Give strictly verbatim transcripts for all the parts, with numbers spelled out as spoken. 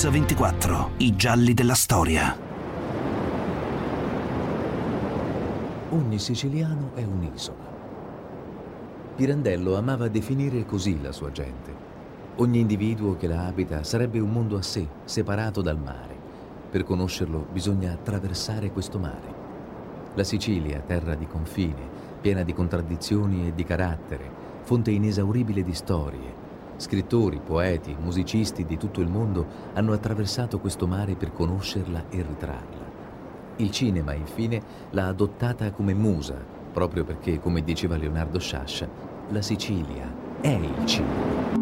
Mix ventiquattro, i gialli della storia. Ogni siciliano è un'isola. Pirandello amava definire così la sua gente. Ogni individuo che la abita sarebbe un mondo a sé, separato dal mare. Per conoscerlo bisogna attraversare questo mare. La Sicilia, terra di confine, piena di contraddizioni e di carattere, fonte inesauribile di storie. Scrittori, poeti, musicisti di tutto il mondo hanno attraversato questo mare per conoscerla e ritrarla. Il cinema, infine, l'ha adottata come musa, proprio perché, come diceva Leonardo Sciascia, la Sicilia è il cinema.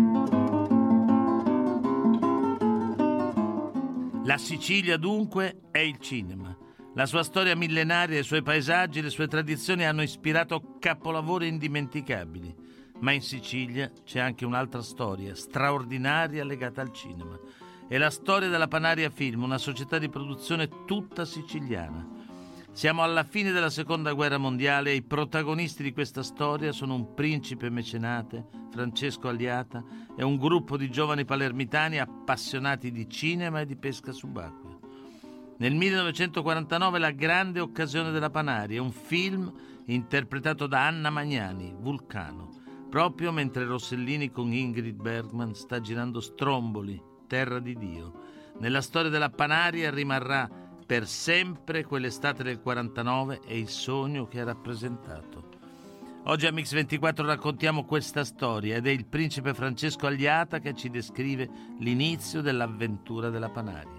La Sicilia, dunque, è il cinema. La sua storia millenaria, i suoi paesaggi, le sue tradizioni hanno ispirato capolavori indimenticabili. Ma in Sicilia c'è anche un'altra storia straordinaria legata al cinema. È la storia della Panaria Film, una società di produzione tutta siciliana. Siamo alla fine della Seconda Guerra Mondiale e i protagonisti di questa storia sono un principe mecenate, Francesco Alliata, e un gruppo di giovani palermitani appassionati di cinema e di pesca subacquea. Nel millenovecentoquarantanove La grande occasione della Panaria, un film interpretato da Anna Magnani, Vulcano, proprio mentre Rossellini con Ingrid Bergman sta girando Stromboli, Terra di Dio. Nella storia della Panaria rimarrà per sempre quell'estate del quarantanove e il sogno che ha rappresentato. Oggi a Mix ventiquattro raccontiamo questa storia ed è il principe Francesco Alliata che ci descrive l'inizio dell'avventura della Panaria.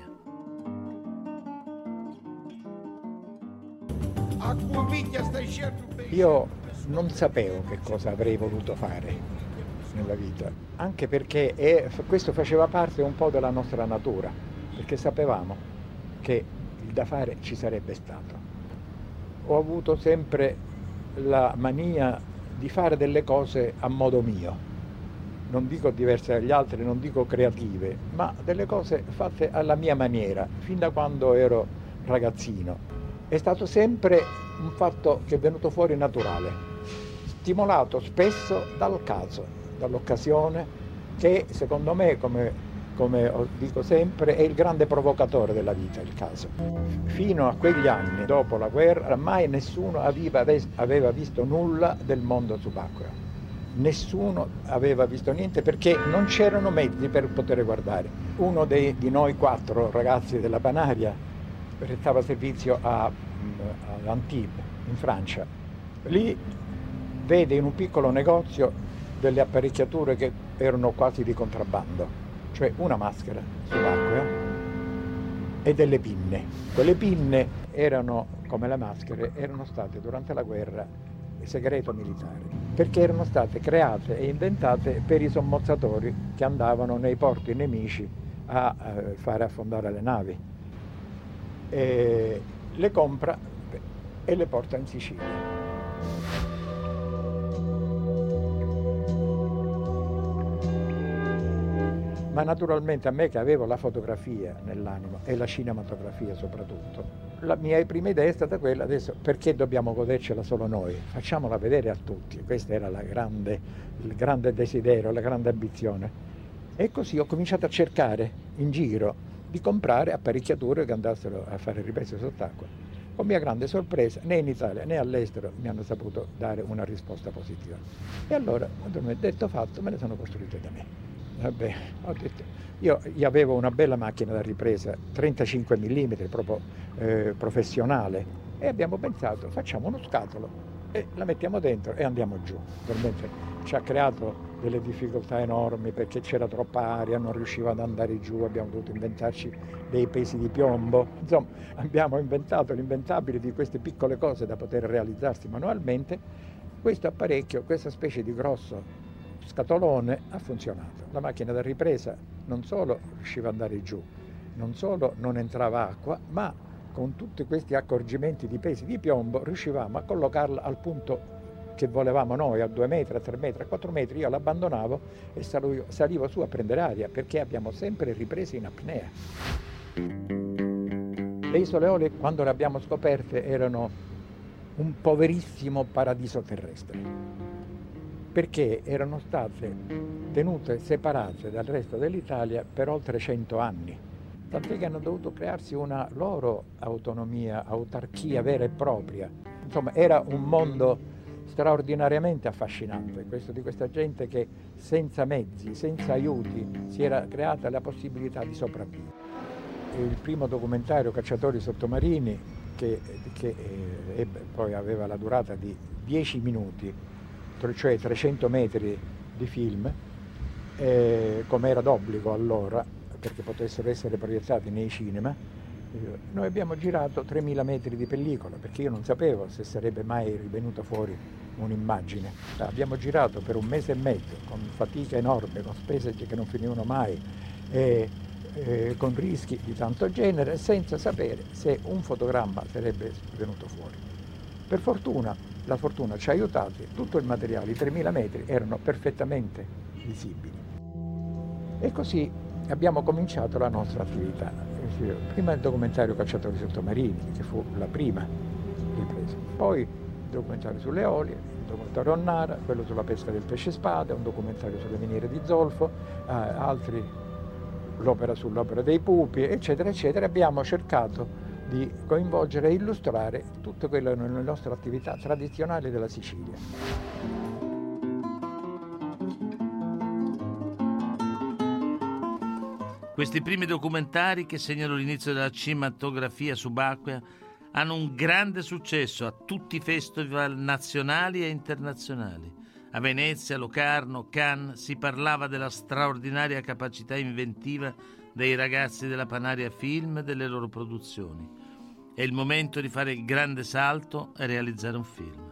Io non sapevo che cosa avrei voluto fare nella vita, anche perché è, questo faceva parte un po' della nostra natura, perché sapevamo che il da fare ci sarebbe stato. Ho avuto sempre la mania di fare delle cose a modo mio, non dico diverse dagli altri, non dico creative, ma delle cose fatte alla mia maniera, fin da quando ero ragazzino. È stato sempre un fatto che è venuto fuori naturale, stimolato spesso dal caso, dall'occasione, che secondo me, come, come dico sempre, è il grande provocatore della vita, il caso. Fino a quegli anni, dopo la guerra, mai nessuno aveva, aveva visto nulla del mondo subacqueo. Nessuno aveva visto niente perché non c'erano mezzi per poter guardare. Uno dei, di noi quattro ragazzi della Panaria prestava servizio a, ad Antibes, in Francia. Lì vede in un piccolo negozio delle apparecchiature che erano quasi di contrabbando, cioè una maschera subacquea e delle pinne. Quelle pinne erano, come le maschere, erano state durante la guerra segreto militare, perché erano state create e inventate per i sommozzatori che andavano nei porti nemici a eh, fare affondare le navi. E le compra e le porta in Sicilia. Ma naturalmente a me, che avevo la fotografia nell'animo e la cinematografia soprattutto, la mia prima idea è stata quella: adesso perché dobbiamo godercela solo noi? Facciamola vedere a tutti. Questo era la grande, il grande desiderio, la grande ambizione. E così ho cominciato a cercare in giro di comprare apparecchiature che andassero a fare riprese sott'acqua. Con mia grande sorpresa, né in Italia né all'estero mi hanno saputo dare una risposta positiva. E allora, quando mi è detto fatto, me le sono costruite da me. Vabbè, ho detto, io, io avevo una bella macchina da ripresa, trentacinque millimetri, proprio eh, professionale, e abbiamo pensato, facciamo uno scatolo e la mettiamo dentro e andiamo giù. Veramente ci ha creato delle difficoltà enormi perché c'era troppa aria, non riusciva ad andare giù, abbiamo dovuto inventarci dei pesi di piombo. Insomma, abbiamo inventato l'inventabile di queste piccole cose da poter realizzarsi manualmente. Questo apparecchio, questa specie di grosso scatolone ha funzionato. La macchina da ripresa non solo riusciva ad andare giù, non solo non entrava acqua, ma con tutti questi accorgimenti di pesi di piombo riuscivamo a collocarla al punto che volevamo noi, a due metri, a tre metri, a quattro metri. Io l'abbandonavo e salivo, salivo su a prendere aria, perché abbiamo sempre riprese in apnea. Le isole Eolie, quando le abbiamo scoperte, erano un poverissimo paradiso terrestre. perché erano state tenute separate dal resto dell'Italia per oltre cento anni, tant'è che hanno dovuto crearsi una loro autonomia, autarchia vera e propria. Insomma, era un mondo straordinariamente affascinante, questo di questa gente che senza mezzi, senza aiuti, si era creata la possibilità di sopravvivere. Il primo documentario, Cacciatori sottomarini, che, che eh, poi aveva la durata di dieci minuti, cioè trecento metri di film, eh, come era d'obbligo allora, perché potessero essere proiettati nei cinema. Noi abbiamo girato tremila metri di pellicola, perché io non sapevo se sarebbe mai rivenuta fuori un'immagine. Abbiamo girato per un mese e mezzo, con fatica enorme, con spese che non finivano mai, e, e con rischi di tanto genere, senza sapere se un fotogramma sarebbe venuto fuori. Per fortuna, la fortuna ci ha aiutati, tutto il materiale, i tremila metri, erano perfettamente visibili. E così abbiamo cominciato la nostra attività. Prima il documentario Cacciatori sottomarini, che fu la prima ripresa, poi il documentario sulle olie, il documentario Onnara, quello sulla pesca del pesce spada, un documentario sulle miniere di zolfo, eh, altri, l'opera sull'opera dei pupi, eccetera, eccetera. Abbiamo cercato di coinvolgere e illustrare tutte quelle nelle nostre attività tradizionali della Sicilia. Questi primi documentari, che segnano l'inizio della cinematografia subacquea, hanno un grande successo a tutti i festival nazionali e internazionali. A Venezia, Locarno, Cannes si parlava della straordinaria capacità inventiva dei ragazzi della Panaria Film e delle loro produzioni. È il momento di fare il grande salto e realizzare un film.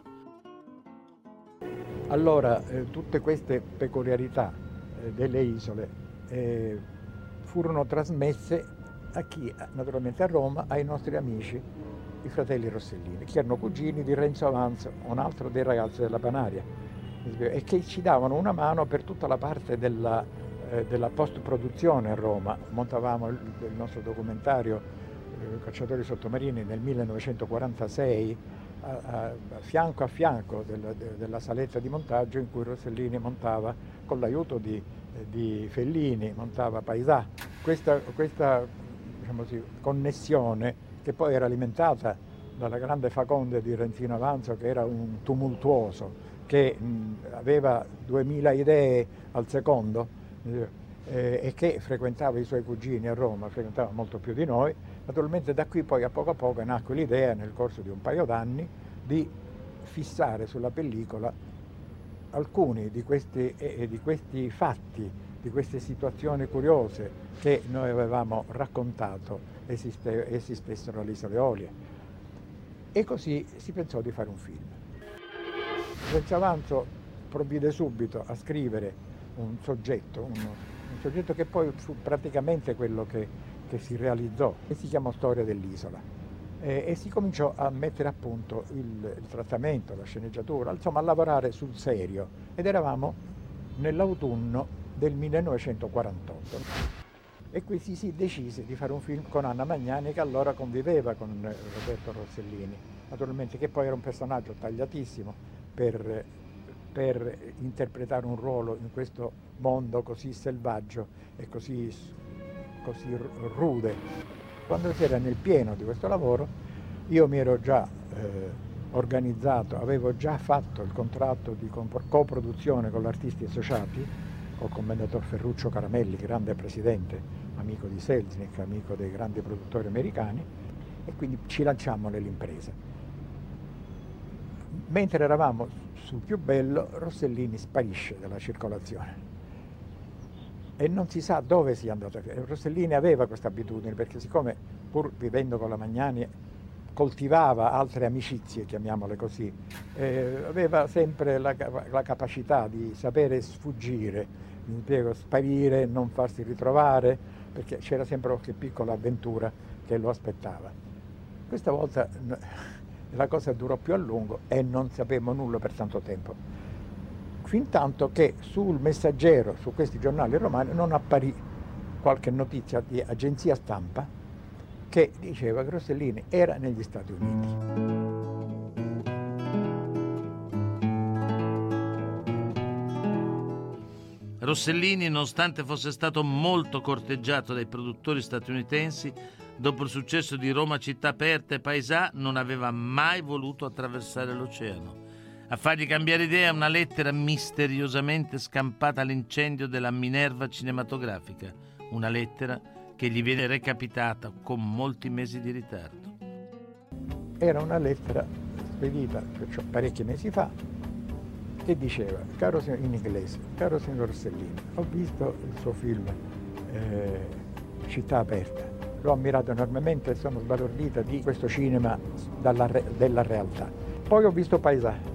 Allora, eh, tutte queste peculiarità eh, delle isole eh, furono trasmesse a chi, naturalmente a Roma, ai nostri amici, i fratelli Rossellini, che erano cugini di Renzo Avanzo, un altro dei ragazzi della Panaria, e che ci davano una mano per tutta la parte della, eh, della post-produzione a Roma. Montavamo il, il nostro documentario eh, Cacciatori sottomarini nel millenovecentoquarantasei, a, a, a fianco a fianco della, de, della saletta di montaggio in cui Rossellini montava, con l'aiuto di di Fellini, montava Paesà. Questa, questa diciamo così, connessione, che poi era alimentata dalla grande faconde di Renzino Avanzo, che era un tumultuoso, che mh, aveva duemila idee al secondo eh, e che frequentava i suoi cugini a Roma, frequentava molto più di noi. Naturalmente da qui poi a poco a poco nacque l'idea, nel corso di un paio d'anni, di fissare sulla pellicola alcuni di questi, eh, di questi fatti, di queste situazioni curiose che noi avevamo raccontato esiste, esistessero alle Isole Olie. E così si pensò di fare un film. Renzo Avanzo provvide subito a scrivere un soggetto, un, un soggetto che poi fu praticamente quello che, che si realizzò, e si chiamò Storia dell'isola. E, e si cominciò a mettere a punto il, il trattamento, la sceneggiatura, insomma a lavorare sul serio, ed eravamo nell'autunno del millenovecentoquarantotto. E qui si, si decise di fare un film con Anna Magnani, che allora conviveva con Roberto Rossellini, naturalmente, che poi era un personaggio tagliatissimo per, per interpretare un ruolo in questo mondo così selvaggio e così, così rude. Quando si era nel pieno di questo lavoro, io mi ero già eh, organizzato, avevo già fatto il contratto di coproduzione con l'Artisti Associati, col commendator Ferruccio Caramelli, grande presidente, amico di Selznick, amico dei grandi produttori americani, e quindi ci lanciammo nell'impresa. Mentre eravamo sul più bello, Rossellini sparisce dalla circolazione. E non si sa dove sia andato. Rossellini aveva questa abitudine, perché siccome pur vivendo con la Magnani coltivava altre amicizie, chiamiamole così, eh, aveva sempre la, la capacità di sapere sfuggire, mi spiego, sparire, non farsi ritrovare, perché c'era sempre qualche piccola avventura che lo aspettava. Questa volta la cosa durò più a lungo e non sapemmo nulla per tanto tempo. Fin tanto che sul Messaggero, su questi giornali romani, non apparì qualche notizia di agenzia stampa che diceva che Rossellini era negli Stati Uniti. Rossellini, nonostante fosse stato molto corteggiato dai produttori statunitensi, dopo il successo di Roma città aperta e Paesà, non aveva mai voluto attraversare l'oceano. A fargli cambiare idea una lettera misteriosamente scampata all'incendio della Minerva cinematografica, una lettera che gli viene recapitata con molti mesi di ritardo. Era una lettera spedita cioè, parecchi mesi fa e diceva: caro signor, in inglese, caro signor Rossellini, ho visto il suo film eh, Città aperta, l'ho ammirato enormemente e sono sbalordita di questo cinema dalla re, della realtà. Poi ho visto Paesà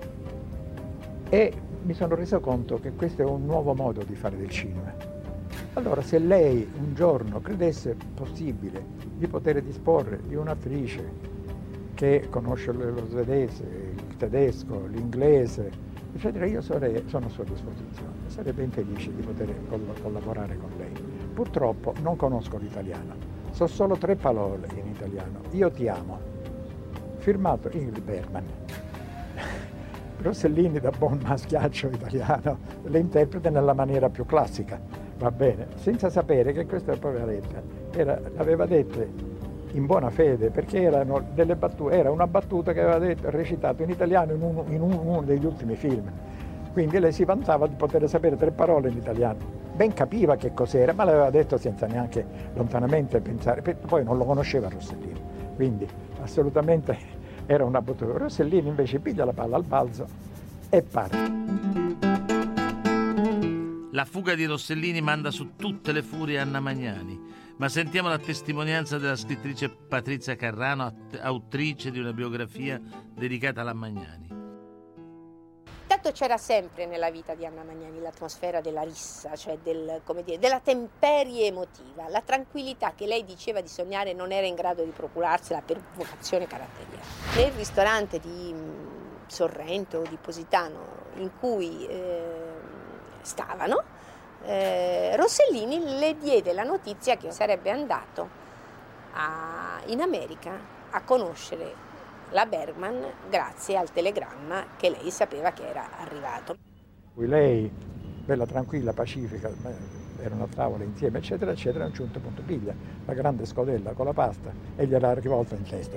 e mi sono reso conto che questo è un nuovo modo di fare del cinema. Allora, se lei un giorno credesse possibile di poter disporre di un'attrice che conosce lo svedese, il tedesco, l'inglese, eccetera, io sarei, sono a sua disposizione, sarei ben felice di poter collaborare con lei. Purtroppo non conosco l'italiano, so solo tre parole in italiano: io ti amo, firmato Ingrid Bergman. Rossellini, da buon maschiaccio italiano, le interpreta nella maniera più classica, va bene, senza sapere che questa poveretta era, l'aveva detta in buona fede, perché erano delle battute, era una battuta che aveva detto, recitato in italiano in uno, in uno degli ultimi film. Quindi lei si vantava di poter sapere tre parole in italiano. Ben capiva che cos'era, ma l'aveva detto senza neanche lontanamente pensare, poi non lo conosceva Rossellini, quindi assolutamente era una battuta. Rossellini invece piglia la palla al balzo e parte. La fuga di Rossellini manda su tutte le furie Anna Magnani, ma sentiamo la testimonianza della scrittrice Patrizia Carrano, autrice di una biografia dedicata alla Magnani. Intanto c'era sempre nella vita di Anna Magnani l'atmosfera della rissa, cioè del, come dire, della temperie emotiva, la tranquillità che lei diceva di sognare non era in grado di procurarsela per vocazione caratteriale. Nel ristorante di Sorrento o di Positano in cui eh, stavano, eh, Rossellini le diede la notizia che sarebbe andato a, in America a conoscere la Bergman grazie al telegramma che lei sapeva che era arrivato. Lei, bella tranquilla, pacifica, erano a tavola insieme, eccetera, eccetera, a un certo punto piglia la grande scodella con la pasta e gliela rivolta in testa.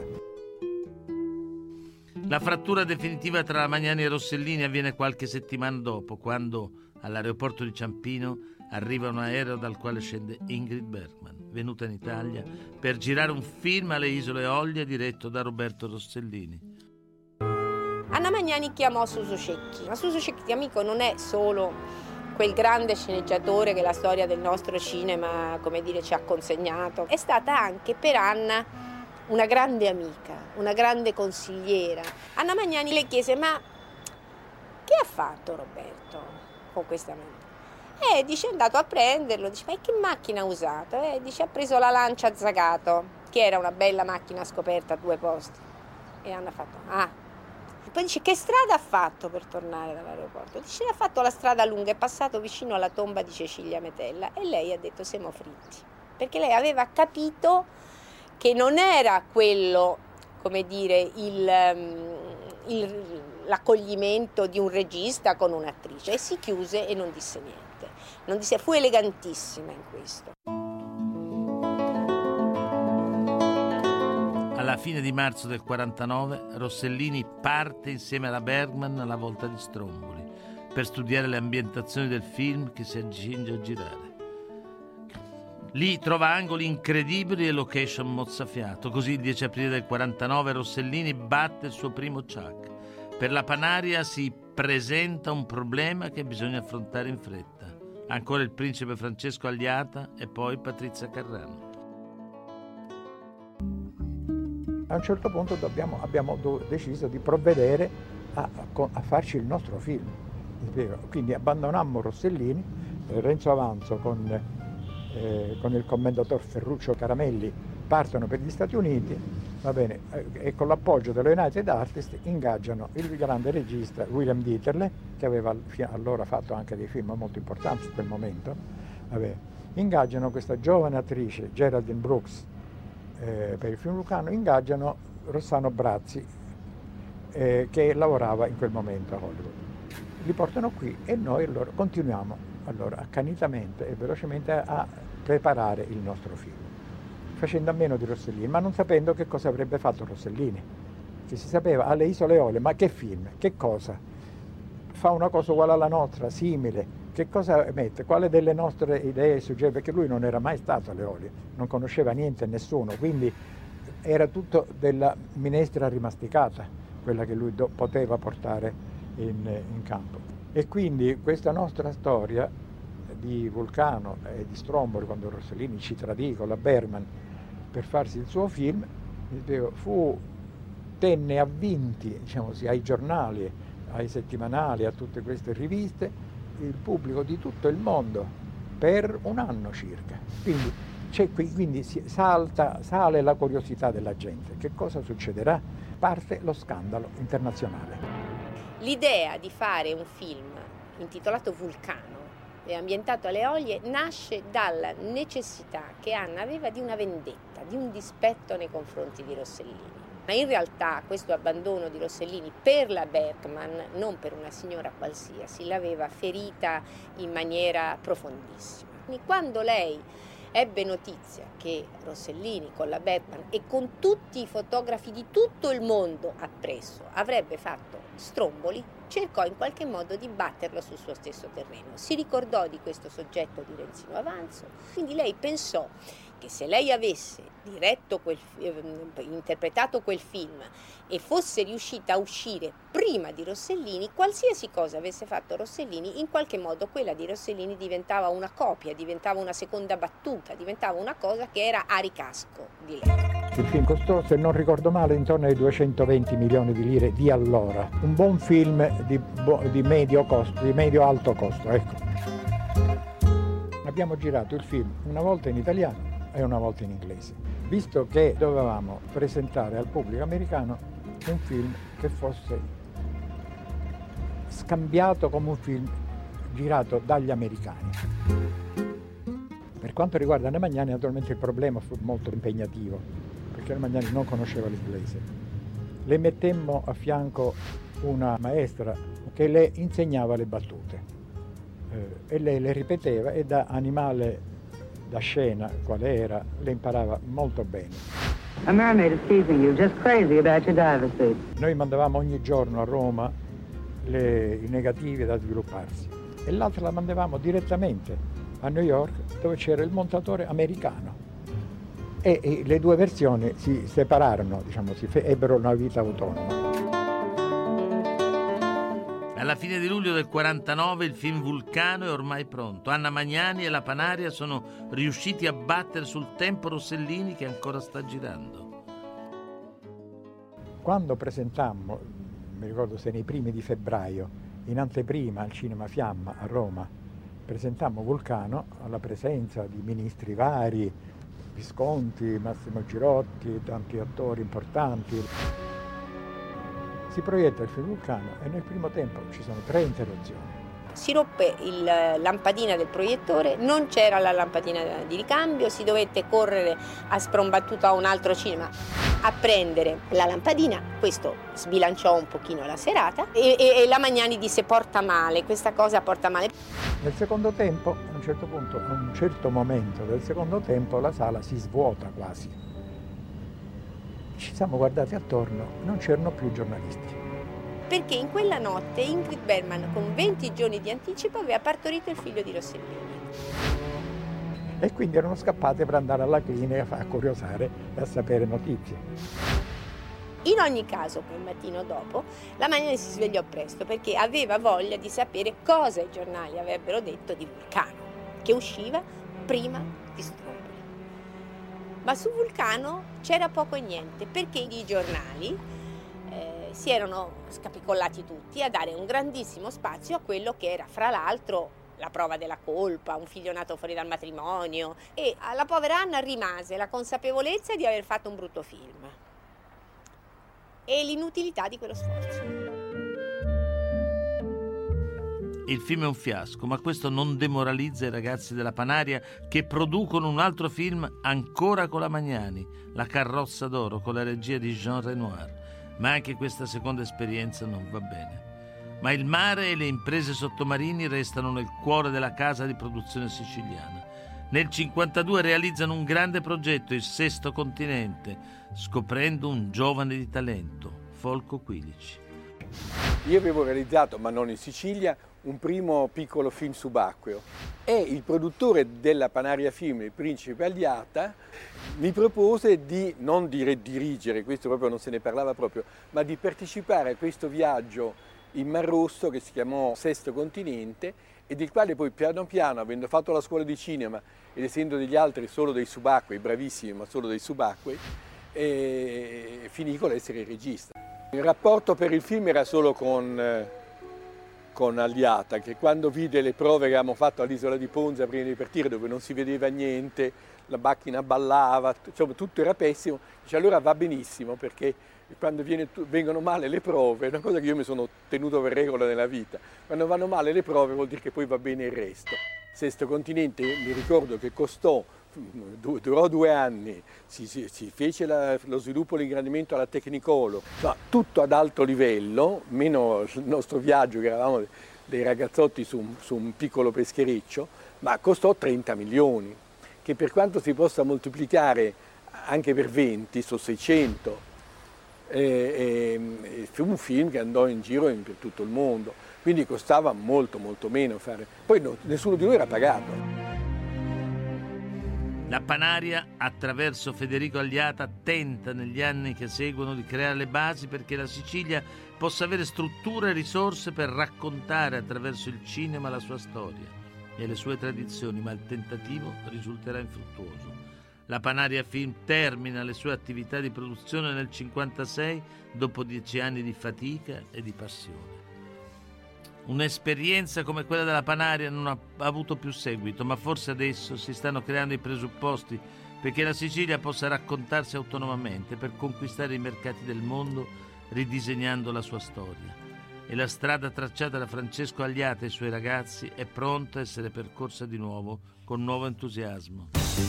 La frattura definitiva tra Magnani e Rossellini avviene qualche settimana dopo, quando all'aeroporto di Ciampino arriva un aereo dal quale scende Ingrid Bergman, venuta in Italia per girare un film alle Isole Eolie diretto da Roberto Rossellini. Anna Magnani chiamò Suso Cecchi, ma Suso Cecchi, amico, non è solo quel grande sceneggiatore che la storia del nostro cinema, come dire, ci ha consegnato, è stata anche per Anna una grande amica, una grande consigliera. Anna Magnani le chiese: ma che ha fatto Roberto con questa macchina? E dice, è andato a prenderlo, dice, ma che macchina ha usato? E dice, ha preso la Lancia Zagato, che era una bella macchina scoperta a due posti. E Anna ha fatto, ah. E poi dice, che strada ha fatto per tornare dall'aeroporto? Dice, ha fatto la strada lunga, è passato vicino alla tomba di Cecilia Metella. E lei ha detto, siamo fritti. Perché lei aveva capito che non era quello, come dire, il... il l'accoglimento di un regista con un'attrice, e si chiuse e non disse niente. Non disse, fu elegantissima in questo. Alla fine di marzo del quarantanove Rossellini parte insieme alla Bergman alla Volta di Stromboli per studiare le ambientazioni del film che si accinge a girare. Lì trova angoli incredibili e location mozzafiato. Così il dieci aprile del quarantanove Rossellini batte il suo primo Ciak. Per la Panaria si presenta un problema che bisogna affrontare in fretta. Ancora il principe Francesco Agliata e poi Patrizia Carrano. A un certo punto dobbiamo, abbiamo deciso di provvedere a, a, a farci il nostro film. Quindi abbandonammo Rossellini, Renzo Avanzo con, eh, con il commendator Ferruccio Caramelli partono per gli Stati Uniti. Va bene, e con l'appoggio dello United Artists ingaggiano il grande regista William Dieterle, che aveva allora fatto anche dei film molto importanti in quel momento. Vabbè, ingaggiano questa giovane attrice Geraldine Brooks eh, per il film Lucano, ingaggiano Rossano Brazzi eh, che lavorava in quel momento a Hollywood. Li portano qui e noi allora continuiamo allora accanitamente e velocemente a preparare il nostro film, facendo a meno di Rossellini, ma non sapendo che cosa avrebbe fatto Rossellini, che si sapeva alle Isole Eolie, ma che film, che cosa? Fa una cosa uguale alla nostra, simile, che cosa mette? Quale delle nostre idee suggerisce? Perché lui non era mai stato alle Eolie, non conosceva niente e nessuno, quindi era tutto della minestra rimasticata, quella che lui do- poteva portare in, in campo. E quindi questa nostra storia di Vulcano e di Stromboli, quando Rossellini ci tradì con la Bergman per farsi il suo film, fu, tenne avvinti, diciamo così, ai giornali, ai settimanali, a tutte queste riviste, il pubblico di tutto il mondo per un anno circa. Quindi, c'è qui, quindi si salta, sale la curiosità della gente. Che cosa succederà? Parte lo scandalo internazionale. L'idea di fare un film intitolato Vulcano e ambientato alle Eolie nasce dalla necessità che Anna aveva di una vendetta, di un dispetto nei confronti di Rossellini. Ma in realtà questo abbandono di Rossellini per la Bergman, non per una signora qualsiasi, l'aveva ferita in maniera profondissima. Quindi quando lei ebbe notizia che Rossellini con la Bergman e con tutti i fotografi di tutto il mondo appresso avrebbe fatto Stromboli, cercò in qualche modo di batterlo sul suo stesso terreno. Si ricordò di questo soggetto di Renzino Avanzo, quindi lei pensò che se lei avesse diretto quel, eh, interpretato quel film e fosse riuscita a uscire prima di Rossellini, qualsiasi cosa avesse fatto Rossellini, in qualche modo quella di Rossellini diventava una copia, diventava una seconda battuta, diventava una cosa che era a ricasco di lei. Il film costò, se non ricordo male, intorno ai duecentoventi milioni di lire di allora. Un buon film di, di medio costo, di medio-alto costo, ecco. Abbiamo girato il film una volta in italiano e una volta in inglese, visto che dovevamo presentare al pubblico americano un film che fosse scambiato come un film girato dagli americani. Per quanto riguarda Anna Magnani, naturalmente il problema fu molto impegnativo, perché Anna Magnani non conosceva l'inglese. Le mettemmo a fianco una maestra che le insegnava le battute eh, e lei le ripeteva, e da animale da scena quale era, le imparava molto bene. A mermaid is teasing you, just crazy about your diver suit. Noi mandavamo ogni giorno a Roma le, i negativi da svilupparsi e l'altra la mandavamo direttamente a New York, dove c'era il montatore americano, e, e le due versioni si separarono, diciamo, si fe- ebbero una vita autonoma. Alla fine di luglio del quarantanove il film Vulcano è ormai pronto. Anna Magnani e la Panaria sono riusciti a battere sul tempo Rossellini, che ancora sta girando. Quando presentammo, mi ricordo se nei primi di febbraio, in anteprima al Cinema Fiamma a Roma, presentammo Vulcano alla presenza di ministri vari, Visconti, Massimo Girotti, tanti attori importanti. Si proietta il film Vulcano e nel primo tempo ci sono tre interruzioni. Si roppe il lampadina del proiettore, non c'era la lampadina di ricambio, si dovette correre a sprombattuto a un altro cinema a prendere la lampadina. Questo sbilanciò un pochino la serata e, e, e la Magnani disse: porta male, questa cosa porta male. Nel secondo tempo, a un certo punto, a un certo momento del secondo tempo, la sala si svuota quasi. Ci siamo guardati attorno, non c'erano più giornalisti. Perché in quella notte Ingrid Bergman, con venti giorni di anticipo, aveva partorito il figlio di Rossellini. E quindi erano scappate per andare alla clinica a curiosare e a sapere notizie. In ogni caso, quel mattino dopo, la Magnani si svegliò presto perché aveva voglia di sapere cosa i giornali avrebbero detto di Vulcano, che usciva prima di Stromboli. Ma su Vulcano c'era poco e niente, perché i giornali eh, si erano scapicollati tutti a dare un grandissimo spazio a quello che era, fra l'altro, la prova della colpa, un figlio nato fuori dal matrimonio, e alla povera Anna rimase la consapevolezza di aver fatto un brutto film e l'inutilità di quello sforzo. Il film è un fiasco, ma questo non demoralizza i ragazzi della Panaria, che producono un altro film ancora con la Magnani, La carrozza d'oro, con la regia di Jean Renoir. Ma anche questa seconda esperienza non va bene. Ma il mare e le imprese sottomarini restano nel cuore della casa di produzione siciliana. Nel cinquantadue realizzano un grande progetto, il Sesto Continente, scoprendo un giovane di talento, Folco Quilici. Io avevo realizzato, ma non in Sicilia, un primo piccolo film subacqueo e il produttore della Panaria Film, il principe Alliata, mi propose di non dire dirigere, questo proprio non se ne parlava proprio, ma di partecipare a questo viaggio in Mar Rosso che si chiamò Sesto Continente e del quale poi piano piano, avendo fatto la scuola di cinema ed essendo degli altri solo dei subacquei, bravissimi ma solo dei subacquei, e finì con l'essere il regista. Il rapporto per il film era solo con, eh, con Alliata, che quando vide le prove che avevamo fatto all'isola di Ponza prima di partire, dove non si vedeva niente, la macchina ballava, insomma tutto era pessimo, dice allora va benissimo perché quando viene, vengono male le prove, è una cosa che io mi sono tenuto per regola nella vita, quando vanno male le prove vuol dire che poi va bene il resto. Sesto Continente mi ricordo che costò, durò due anni, si, si, si fece la, lo sviluppo e l'ingrandimento alla Technicolor, no, tutto ad alto livello, meno il nostro viaggio che eravamo dei ragazzotti su, su un piccolo peschereccio, ma costò trenta milioni, che per quanto si possa moltiplicare anche per venti, sono seicento. E, e, e fu un film che andò in giro in, per tutto il mondo, quindi costava molto molto meno fare, poi no, nessuno di noi era pagato. La Panaria, attraverso Federico Alliata, tenta negli anni che seguono di creare le basi perché la Sicilia possa avere strutture e risorse per raccontare attraverso il cinema la sua storia e le sue tradizioni, ma il tentativo risulterà infruttuoso. La Panaria Film termina le sue attività di produzione nel cinquantasei dopo dieci anni di fatica e di passione. Un'esperienza come quella della Panaria non ha avuto più seguito, ma forse adesso si stanno creando i presupposti perché la Sicilia possa raccontarsi autonomamente per conquistare i mercati del mondo ridisegnando la sua storia. E la strada tracciata da Francesco Alliata e i suoi ragazzi è pronta a essere percorsa di nuovo con nuovo entusiasmo.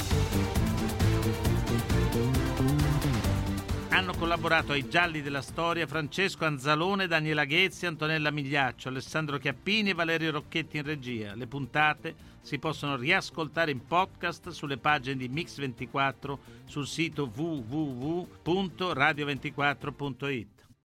Hanno collaborato ai Gialli della Storia Francesco Anzalone, Daniela Ghezzi, Antonella Migliaccio, Alessandro Chiappini e Valerio Rocchetti in regia. Le puntate si possono riascoltare in podcast sulle pagine di Mix ventiquattro sul sito w w w punto radio ventiquattro punto it.